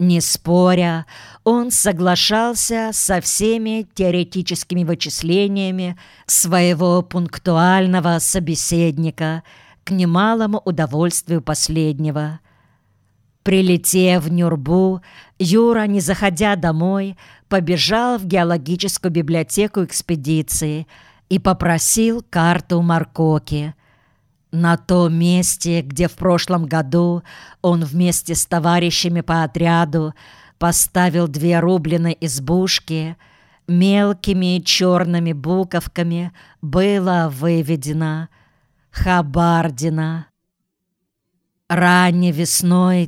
Не споря, он соглашался со всеми теоретическими вычислениями своего пунктуального собеседника, к немалому удовольствию последнего. Прилетев в Нюрбу, Юра, не заходя домой, побежал в геологическую библиотеку экспедиции и попросил карту Маркоки. На том месте, где в прошлом году он вместе с товарищами по отряду поставил 2 рубленые избушки, мелкими черными буковками было выведено «Хабардино». Ранней весной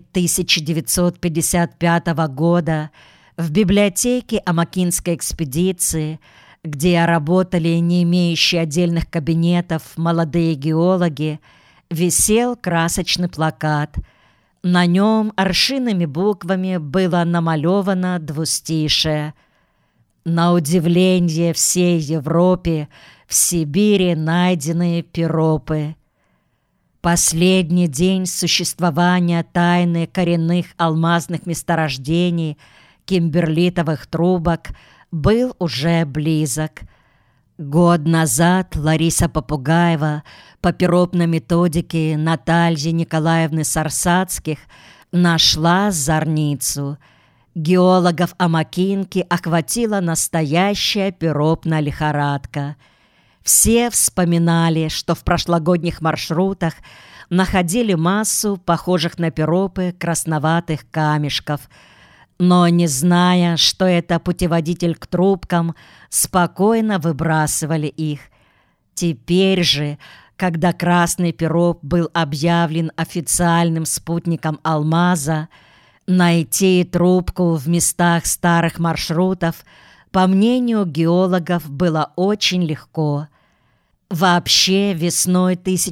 1955 года в библиотеке Амакинской экспедиции, где работали не имеющие отдельных кабинетов молодые геологи, висел красочный плакат. На нем аршинными буквами было намалевано двустишие: «На удивление всей Европе в Сибири найдены пиропы». Последний день существования тайны коренных алмазных месторождений кимберлитовых трубок был уже близок. Год назад Лариса Попугаева по пиропной методике Натальи Николаевны Сарсацких нашла зорницу. Геологов Амакинки охватила настоящая пиропная лихорадка. Все вспоминали, что в прошлогодних маршрутах находили массу похожих на пиропы красноватых камешков, но, не зная, что это путеводитель к трубкам, спокойно выбрасывали их. Теперь же, когда красный пироп был объявлен официальным спутником алмаза, найти трубку в местах старых маршрутов, по мнению геологов, было очень легко. Вообще, весной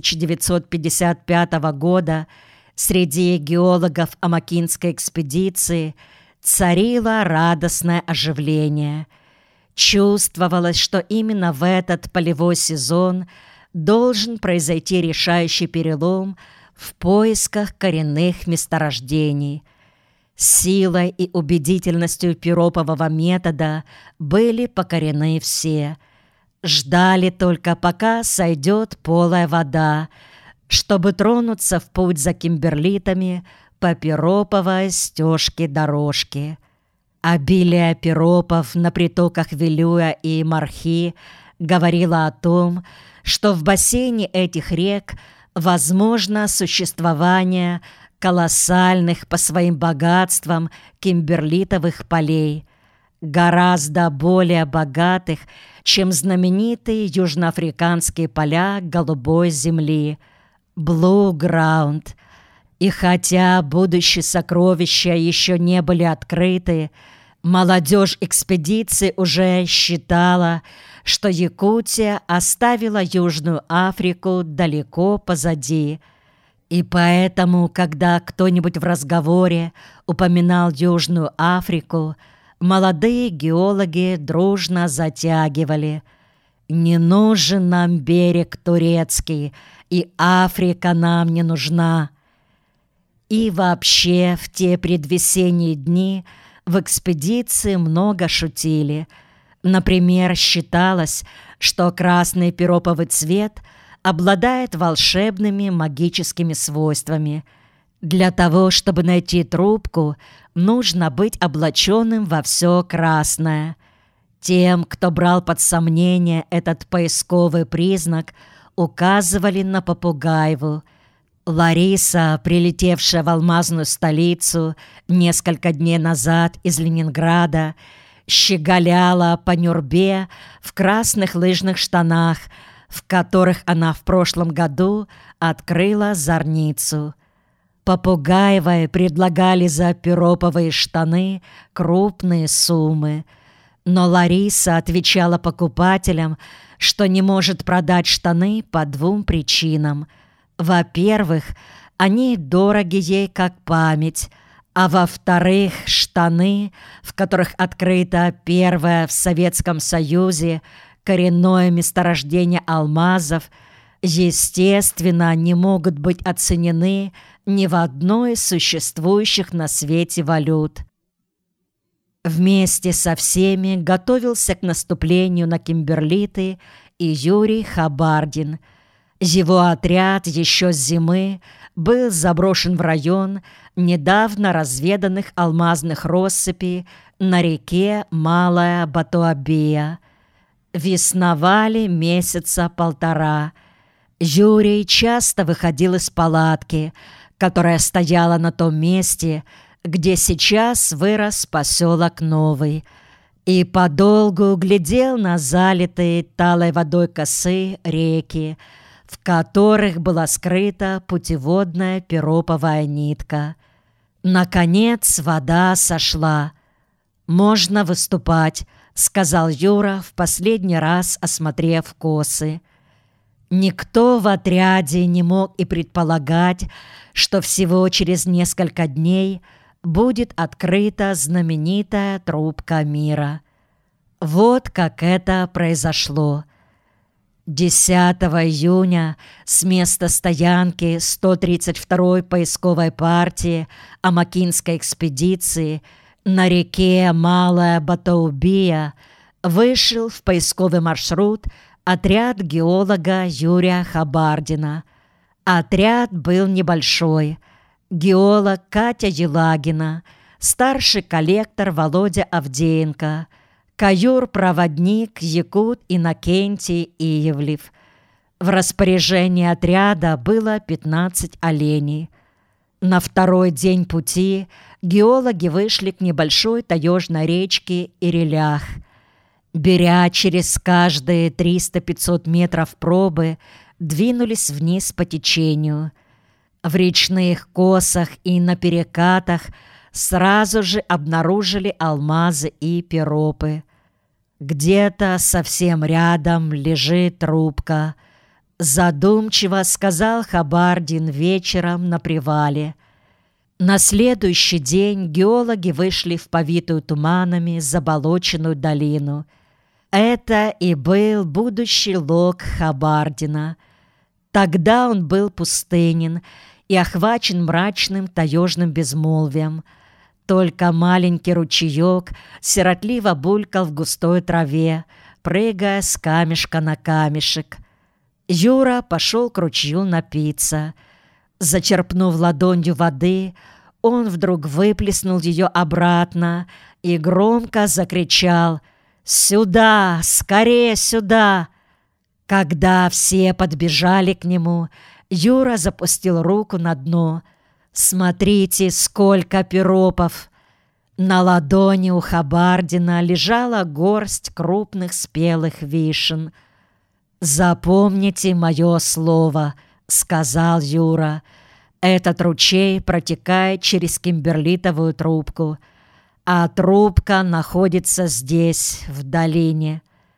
1955 года среди геологов Амакинской экспедиции царило радостное оживление. Чувствовалось, что именно в этот полевой сезон должен произойти решающий перелом в поисках коренных месторождений. Силой и убедительностью пиропового метода были покорены все. Ждали только, пока сойдет полая вода, чтобы тронуться в путь за кимберлитами по пироповой стежке-дорожке. Обилие пиропов на притоках Вилюя и Мархи говорило о том, что в бассейне этих рек возможно существование колоссальных по своим богатствам кимберлитовых полей, гораздо более богатых, чем знаменитые южноафриканские поля голубой земли Blue Ground. И хотя будущие сокровища еще не были открыты, молодежь экспедиции уже считала, что Якутия оставила Южную Африку далеко позади. И поэтому, когда кто-нибудь в разговоре упоминал Южную Африку, молодые геологи дружно затягивали: «Не нужен нам берег турецкий, и Африка нам не нужна». И вообще в те предвесенние дни в экспедиции много шутили. Например, считалось, что красный пироповый цвет обладает волшебными магическими свойствами. Для того, чтобы найти трубку, нужно быть облаченным во все красное. Тем, кто брал под сомнение этот поисковый признак, указывали на Попугаеву. Лариса, прилетевшая в алмазную столицу несколько дней назад из Ленинграда, щеголяла по Нюрбе в красных лыжных штанах, в которых она в прошлом году открыла зорницу. Попугаевой предлагали за пироповые штаны крупные суммы, но Лариса отвечала покупателям, что не может продать штаны по 2 причинам. Во-первых, они дороги ей как память, а во-вторых, штаны, в которых открыто первое в Советском Союзе коренное месторождение алмазов, естественно, не могут быть оценены ни в одной из существующих на свете валют. Вместе со всеми готовился к наступлению на Кимберлиты и Юрий Хабардин. Его отряд еще с зимы был заброшен в район недавно разведанных алмазных россыпей на реке Малая Батуабия. Весновали месяца полтора. Юрий часто выходил из палатки, которая стояла на том месте, где сейчас вырос поселок Новый, и подолгу глядел на залитые талой водой косы реки, в которых была скрыта путеводная пироповая нитка. Наконец вода сошла. «Можно выступать», — сказал Юра, в последний раз осмотрев косы. Никто в отряде не мог и предполагать, что всего через несколько дней будет открыта знаменитая трубка мира. Вот как это произошло. 10 июня с места стоянки 132-й поисковой партии Амакинской экспедиции на реке Малая Батаубия вышел в поисковый маршрут отряд геолога Юрия Хабардина. Отряд был небольшой. Геолог Катя Елагина, старший коллектор Володя Авдеенко, каюр-проводник якут Иннокентий Иевлев. В распоряжении отряда было 15 оленей. На второй день пути геологи вышли к небольшой таежной речке Ирелях. Беря через каждые 300-500 метров пробы, двинулись вниз по течению. В речных косах и на перекатах сразу же обнаружили алмазы и пиропы. Где-то совсем рядом лежит трубка, задумчиво сказал Хабардин вечером на привале. На следующий день геологи вышли в повитую туманами заболоченную долину. Это и был будущий лог Хабардина. Тогда он был пустынен и охвачен мрачным таежным безмолвием. Только маленький ручеек сиротливо булькал в густой траве, прыгая с камешка на камешек. Юра пошел к ручью напиться. Зачерпнув ладонью воды, он вдруг выплеснул ее обратно и громко закричал: «Сюда! Скорее сюда!» Когда все подбежали к нему, Юра запустил руку на дно. «Смотрите, сколько пиропов!» На ладони у Хабардина лежала горсть крупных спелых вишен. «Запомните мое слово», — сказал Юра. «Этот ручей протекает через кимберлитовую трубку, а трубка находится здесь, в долине».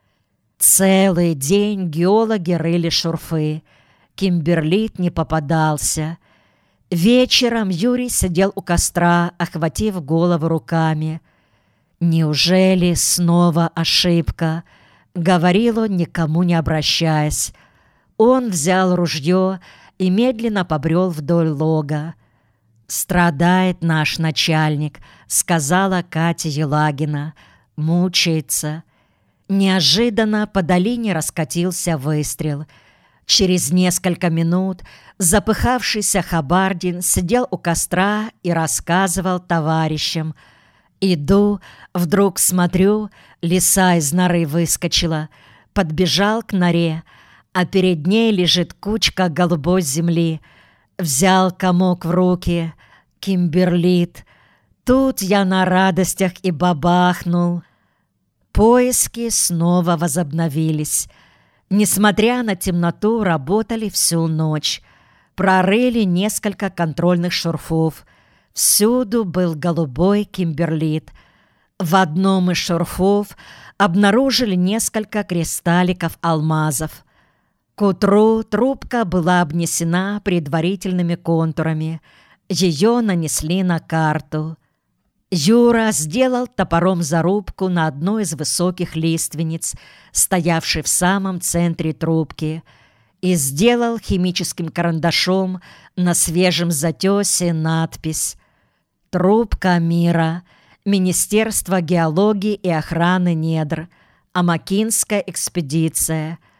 Целый день геологи рыли шурфы. Кимберлит не попадался. Вечером Юрий сидел у костра, охватив голову руками. «Неужели снова ошибка?» — говорил он, никому не обращаясь. Он взял ружье и медленно побрел вдоль лога. «Страдает наш начальник», — сказала Катя Елагина. «Мучается». Неожиданно по долине раскатился выстрел. Через несколько минут запыхавшийся Хабардин сидел у костра и рассказывал товарищам: «Иду, вдруг смотрю, лиса из норы выскочила, подбежал к норе, а перед ней лежит кучка голубой земли. Взял комок в руки, кимберлит. Тут я на радостях и бабахнул». Поиски снова возобновились. Несмотря на темноту, работали всю ночь. Прорыли несколько контрольных шурфов. Всюду был голубой кимберлит. В одном из шурфов обнаружили несколько кристалликов алмазов. К утру трубка была обнесена предварительными контурами. Ее нанесли на карту. Юра сделал топором зарубку на одной из высоких лиственниц, стоявшей в самом центре трубки, и сделал химическим карандашом на свежем затесе надпись: «Трубка мира. Министерство геологии и охраны недр, Амакинская экспедиция,